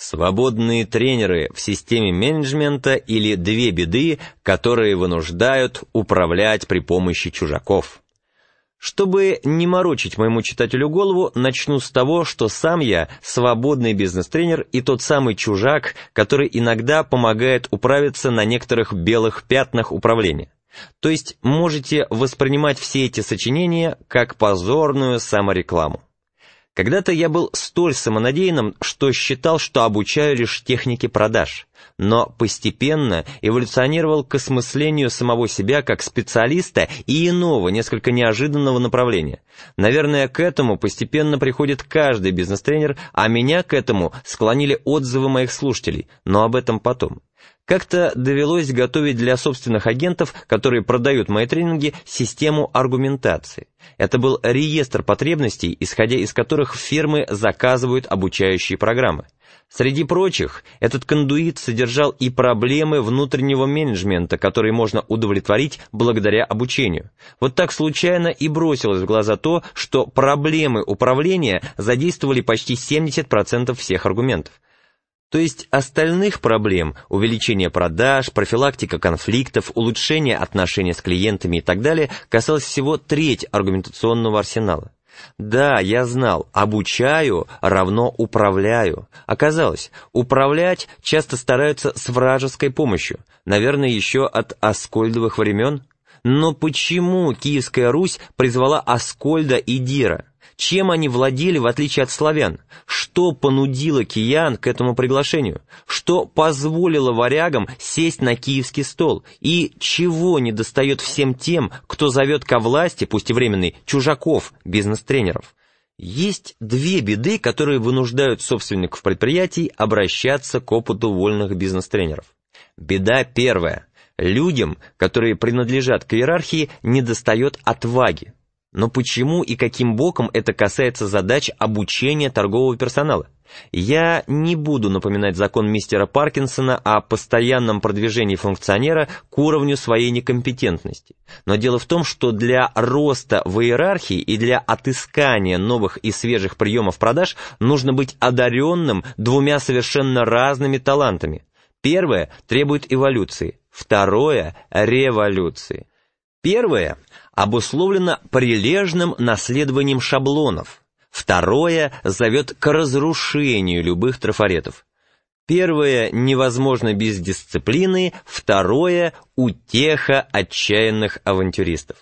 Свободные тренеры в системе менеджмента или две беды, которые вынуждают управлять при помощи чужаков. Чтобы не морочить моему читателю голову, начну с того, что сам я свободный бизнес-тренер и тот самый чужак, который иногда помогает управиться на некоторых белых пятнах управления. То есть можете воспринимать все эти сочинения как позорную саморекламу. Когда-то я был столь самонадеянным, что считал, что обучаю лишь технике продаж, но постепенно эволюционировал к осмыслению самого себя как специалиста и иного, несколько неожиданного направления. Наверное, к этому постепенно приходит каждый бизнес-тренер, а меня к этому склонили отзывы моих слушателей, но об этом потом. Как-то довелось готовить для собственных агентов, которые продают мои тренинги, систему аргументации. Это был реестр потребностей, исходя из которых фирмы заказывают обучающие программы. Среди прочих, этот кондуит содержал и проблемы внутреннего менеджмента, которые можно удовлетворить благодаря обучению. Вот так случайно и бросилось в глаза то, что проблемы управления задействовали почти 70% всех аргументов. То есть остальных проблем – увеличение продаж, профилактика конфликтов, улучшение отношений с клиентами и так далее – касалось всего треть аргументационного арсенала. Да, я знал, обучаю равно управляю. Оказалось, управлять часто стараются с вражеской помощью, наверное, еще от аскольдовых времен. Но почему Киевская Русь призвала Аскольда и Дира? Чем они владели, в отличие от славян? Что понудило киян к этому приглашению? Что позволило варягам сесть на киевский стол? И чего недостает всем тем, кто зовет ко власти, пусть и временной, чужаков, бизнес-тренеров? Есть две беды, которые вынуждают собственников предприятий обращаться к опыту вольных бизнес-тренеров. Беда первая. Людям, которые принадлежат к иерархии, недостает отваги. Но почему и каким боком это касается задач обучения торгового персонала? Я не буду напоминать закон мистера Паркинсона о постоянном продвижении функционера к уровню своей некомпетентности. Но дело в том, что для роста в иерархии и для отыскания новых и свежих приемов продаж нужно быть одаренным двумя совершенно разными талантами. Первое требует эволюции, второе – революции. Первое обусловлено прилежным наследованием шаблонов. Второе зовет к разрушению любых трафаретов. Первое невозможно без дисциплины, второе – утеха отчаянных авантюристов.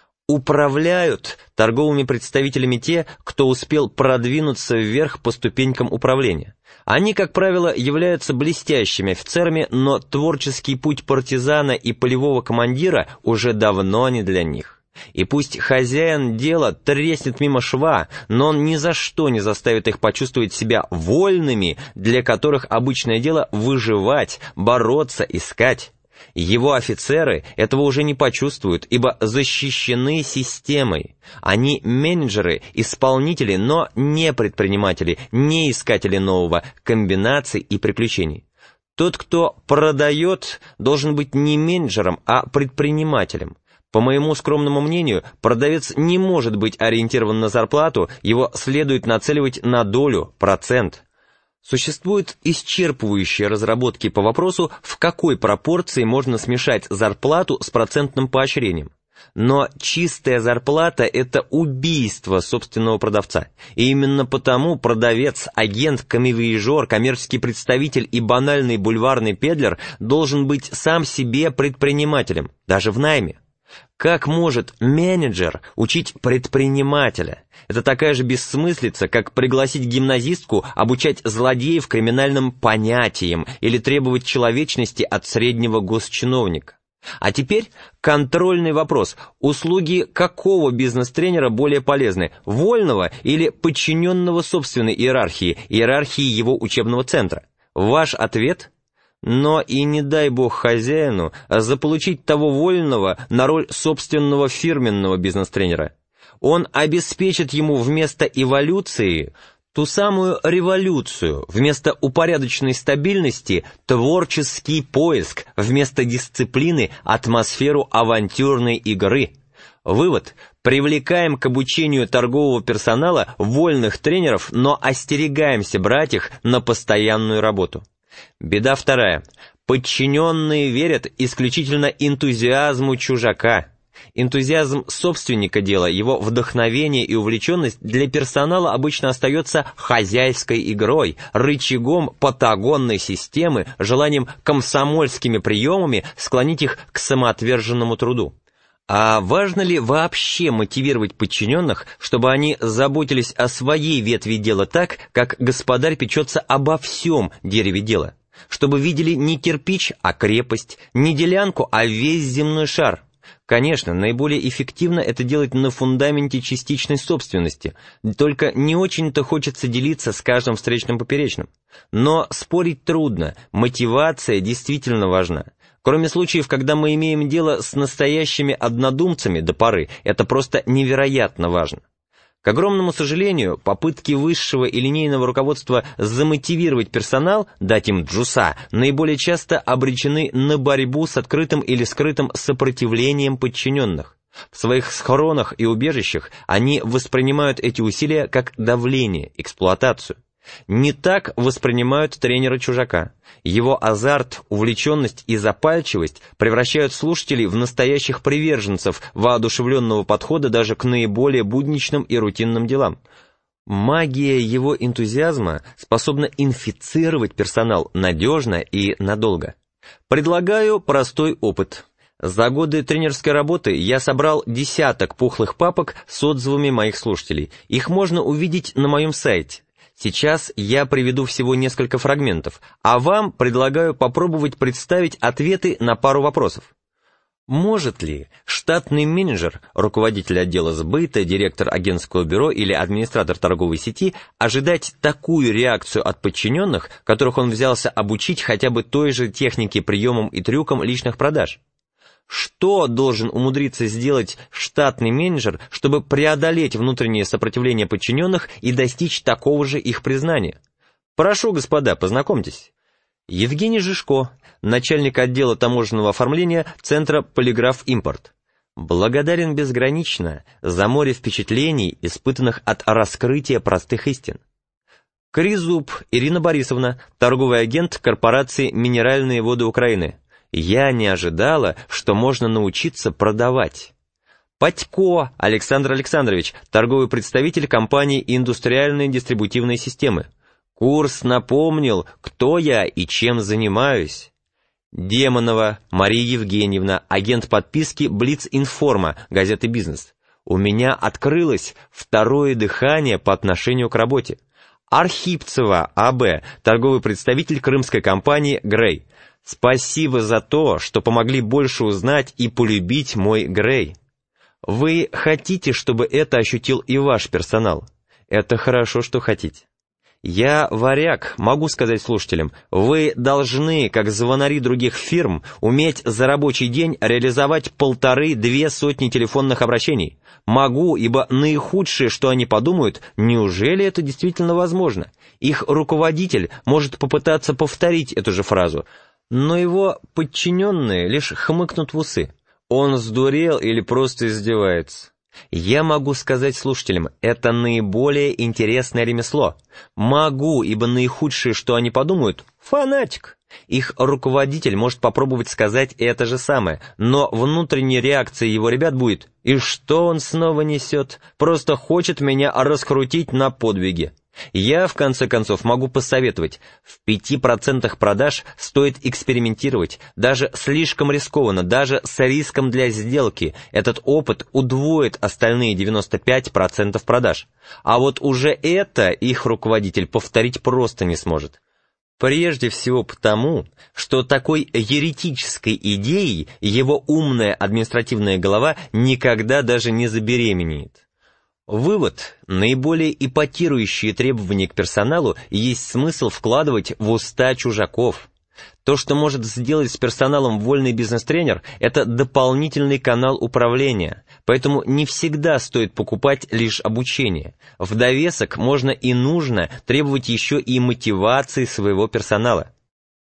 Управляют торговыми представителями те, кто успел продвинуться вверх по ступенькам управления. Они, как правило, являются блестящими офицерами, но творческий путь партизана и полевого командира уже давно не для них. И пусть хозяин дела треснет мимо шва, но он ни за что не заставит их почувствовать себя вольными, для которых обычное дело выживать, бороться, искать. Его офицеры этого уже не почувствуют, ибо защищены системой. Они менеджеры, исполнители, но не предприниматели, не искатели нового, комбинаций и приключений. Тот, кто продает, должен быть не менеджером, а предпринимателем. По моему скромному мнению, продавец не может быть ориентирован на зарплату, его следует нацеливать на долю, процент. Существуют исчерпывающие разработки по вопросу, в какой пропорции можно смешать зарплату с процентным поощрением. Но чистая зарплата – это убийство собственного продавца. И именно потому продавец, агент, камевояжер, коммерческий представитель и банальный бульварный педлер должен быть сам себе предпринимателем, даже в найме. Как может менеджер учить предпринимателя? Это такая же бессмыслица, как пригласить гимназистку обучать злодеев криминальным понятиям или требовать человечности от среднего госчиновника. А теперь контрольный вопрос. Услуги какого бизнес-тренера более полезны? Вольного или подчиненного собственной иерархии, иерархии его учебного центра? Ваш ответ – но и не дай бог хозяину заполучить того вольного на роль собственного фирменного бизнес-тренера. Он обеспечит ему вместо эволюции ту самую революцию, вместо упорядоченной стабильности творческий поиск, вместо дисциплины атмосферу авантюрной игры. Вывод. Привлекаем к обучению торгового персонала вольных тренеров, но остерегаемся брать их на постоянную работу. Беда вторая. Подчиненные верят исключительно энтузиазму чужака. Энтузиазм собственника дела, его вдохновение и увлеченность для персонала обычно остается хозяйской игрой, рычагом патагонной системы, желанием комсомольскими приемами склонить их к самоотверженному труду. А важно ли вообще мотивировать подчиненных, чтобы они заботились о своей ветви дела так, как господарь печется обо всем дереве дела? Чтобы видели не кирпич, а крепость, не делянку, а весь земной шар? Конечно, наиболее эффективно это делать на фундаменте частичной собственности, только не очень-то хочется делиться с каждым встречным поперечным. Но спорить трудно, мотивация действительно важна. Кроме случаев, когда мы имеем дело с настоящими однодумцами до поры, это просто невероятно важно. К огромному сожалению, попытки высшего и линейного руководства замотивировать персонал, дать им джуса, наиболее часто обречены на борьбу с открытым или скрытым сопротивлением подчиненных. В своих схронах и убежищах они воспринимают эти усилия как давление, эксплуатацию. Не так воспринимают тренера-чужака. Его азарт, увлеченность и запальчивость превращают слушателей в настоящих приверженцев воодушевленного подхода даже к наиболее будничным и рутинным делам. Магия его энтузиазма способна инфицировать персонал надежно и надолго. Предлагаю простой опыт. За годы тренерской работы я собрал десяток пухлых папок с отзывами моих слушателей. Их можно увидеть на моем сайте. Сейчас я приведу всего несколько фрагментов, а вам предлагаю попробовать представить ответы на пару вопросов. Может ли штатный менеджер, руководитель отдела сбыта, директор агентского бюро или администратор торговой сети ожидать такую реакцию от подчиненных, которых он взялся обучить хотя бы той же технике, приемам и трюкам личных продаж? Что должен умудриться сделать штатный менеджер, чтобы преодолеть внутреннее сопротивление подчиненных и достичь такого же их признания? Прошу, господа, познакомьтесь. Евгений Жишко, начальник отдела таможенного оформления Центра «Полиграф Импорт». Благодарен безгранично за море впечатлений, испытанных от раскрытия простых истин. Кризуб Ирина Борисовна, торговый агент корпорации «Минеральные воды Украины». Я не ожидала, что можно научиться продавать. Патько Александр Александрович, торговый представитель компании «Индустриальные дистрибутивные системы». Курс напомнил, кто я и чем занимаюсь. Демонова Мария Евгеньевна, агент подписки «Блиц-Информа», газеты «Бизнес». У меня открылось второе дыхание по отношению к работе. Архипцева А.Б., торговый представитель крымской компании «Грей». Спасибо за то, что помогли больше узнать и полюбить мой Грей. Вы хотите, чтобы это ощутил и ваш персонал? Это хорошо, что хотите. Я варяг, могу сказать слушателям, вы должны, как звонари других фирм, уметь за рабочий день реализовать 1,5-2 сотни телефонных обращений. Могу, ибо наихудшее, что они подумают, неужели это действительно возможно? Их руководитель может попытаться повторить эту же фразу, но его подчиненные лишь хмыкнут в усы. Он сдурел или просто издевается. Я могу сказать слушателям, это наиболее интересное ремесло. Могу, ибо наихудшее, что они подумают, фанатик. Их руководитель может попробовать сказать это же самое, но внутренняя реакция его ребят будет: «И что он снова несет? Просто хочет меня раскрутить на подвиги». Я, в конце концов, могу посоветовать, в 5% продаж стоит экспериментировать, даже слишком рискованно, даже с риском для сделки. Этот опыт удвоит остальные 95% продаж. А вот уже это их руководитель повторить просто не сможет. Прежде всего потому, что такой еретической идеей его умная административная голова никогда даже не забеременеет. Вывод: наиболее эпатирующие требования к персоналу есть смысл вкладывать в уста чужаков. То, что может сделать с персоналом вольный бизнес-тренер, это дополнительный канал управления, поэтому не всегда стоит покупать лишь обучение. В довесок можно и нужно требовать еще и мотивации своего персонала.